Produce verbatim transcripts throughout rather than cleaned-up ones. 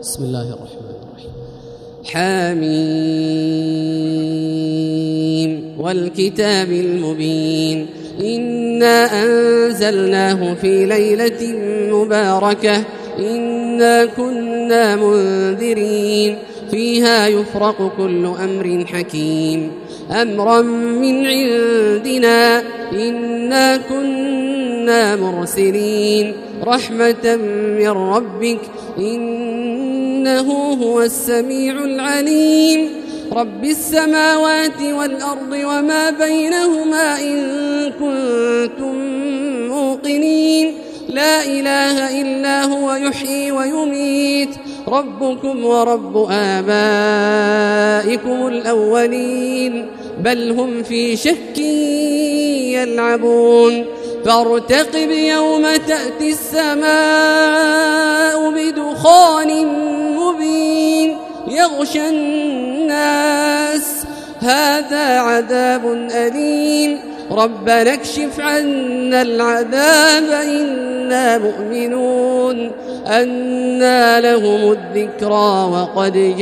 بسم الله الرحمن الرحيم. حميم والكتاب المبين إنا أنزلناه في ليلة مباركة إنا كنا منذرين فيها يفرق كل أمر حكيم أمرا من عندنا إنا كنا مرسلين رحمة من ربك إنه هو السميع العليم رب السماوات والأرض وما بينهما إن كنتم موقنين لا إله إلا هو يحيي ويميت ربكم ورب آبائكم الأولين بل هم في شك يلعبون فارتقب يوم تأتي السماء بدخان مبين يغشى الناس هذا عذاب أليم ربنا اكشف عنا العذاب إنا مؤمنون أنى لهم الذكرى وقد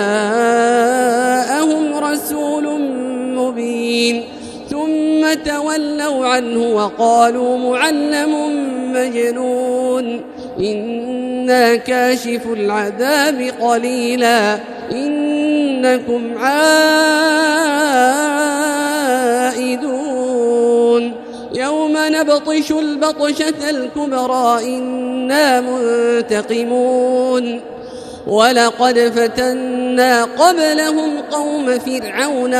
جاءهم رسول مبين ثم تولوا عنه وقالوا معلم مجنون إنا كاشف العذاب قليلا إنكم عائدون يوم نبطش البطشة الكبرى إنا منتقمون ولقد فتنا قبلهم قوم فرعون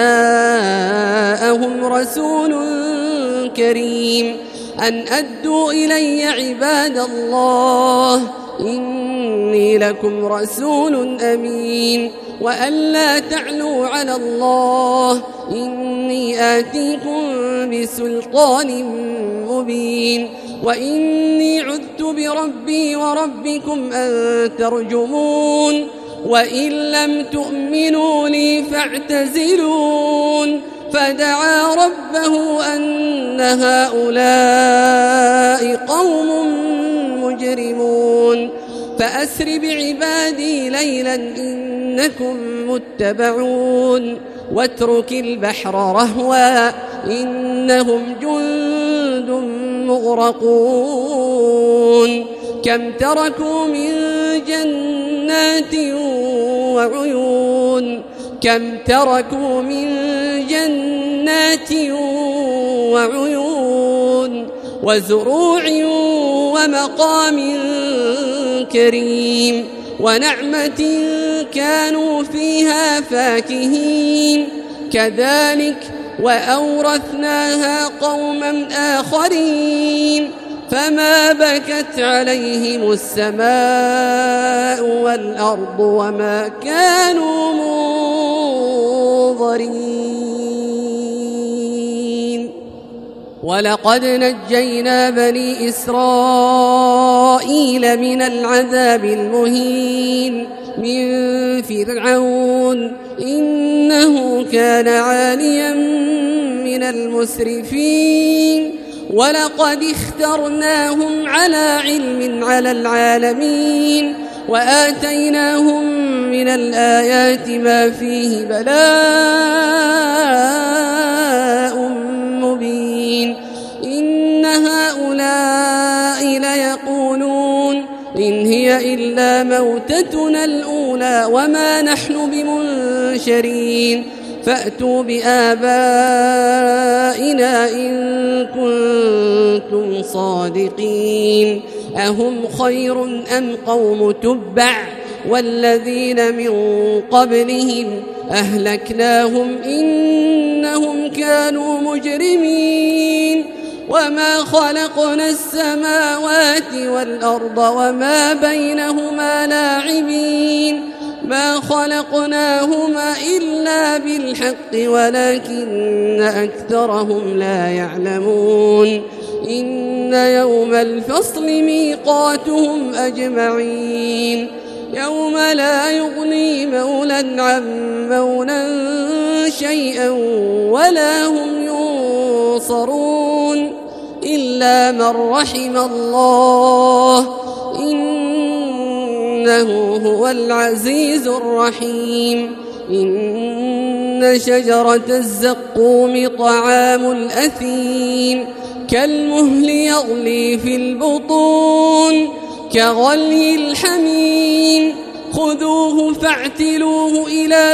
وجاءهم رسول كريم أن أدوا إلي عباد الله إني لكم رسول أمين وأن لا تعلوا على الله إني آتيكم بسلطان مبين وإني عذت بربي وربكم أن ترجمون وإن لم تؤمنوا لي فاعتزلون فدعا ربه أن هؤلاء قوم مجرمون فأسر بعبادي ليلا إنكم متبعون واترك البحر رهوا إنهم جند مغرقون كم تركوا من جنات وعيون كم تركوا من جنات وعيون وزروع ومقام كريم ونعمة كانوا فيها فاكهين كذلك وأورثناها قوما آخرين فما بكت عليهم السماء والأرض وما كانوا منظرين ولقد نجينا بني إسرائيل من العذاب المهين من فرعون إنه كان عاليا من المسرفين ولقد اخترناهم على علم على العالمين وآتيناهم من الآيات ما فيه بلاء مبين إن هؤلاء ليقولون إن هي إلا موتتنا الأولى وما نحن بمنشرين فأتوا بآبائنا إن كنتم صادقين أهم خير أم قوم تبع والذين من قبلهم أهلكناهم إنهم كانوا مجرمين وما خلقنا السماوات والأرض وما بينهما لاعبين ما خلقناهما إلا بالحق ولكن أكثرهم لا يعلمون إن يوم الفصل ميقاتهم أجمعين يوم لا يغني مولى عن مولى شيئا ولا هم ينصرون إلا من رحم الله إن إنه هو العزيز الرحيم. إن شجرة الزقوم طعام الأثيم كالمهل يغلي في البطون كغلي الحميم خذوه فاعتلوه إلى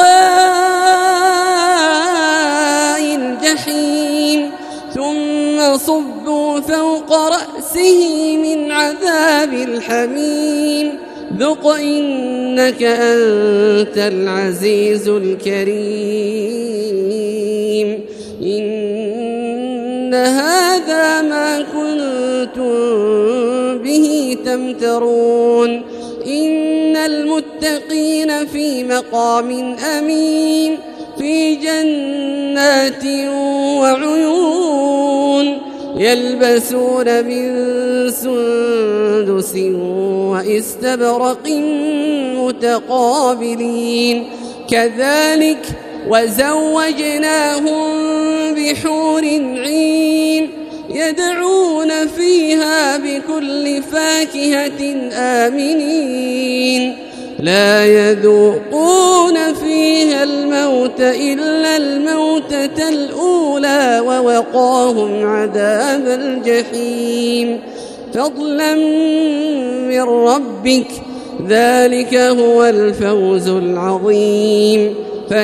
سواء الجحيم ثم صبوا فوق رأسه من عذاب الحميم ذق إنك أنت العزيز الكريم. إن هذا ما كنتم به تمترون. إن المتقين في مقام أمين في جنات وعيون يلبسون من سندس وإستبرق متقابلين كذلك وزوجناهم بحور عين يدعون فيها بكل فاكهة آمنين لا يذوقون فيها الموت إلا الموتة الأولى ووقاهم عذاب الجحيم فضلا من ربك ذلك هو الفوز العظيم.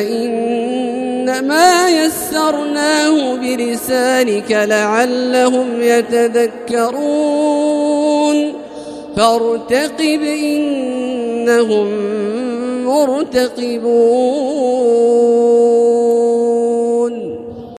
فإنما يسرناه بلسانك لعلهم يتذكرون فارتقب إنهم مرتقبون.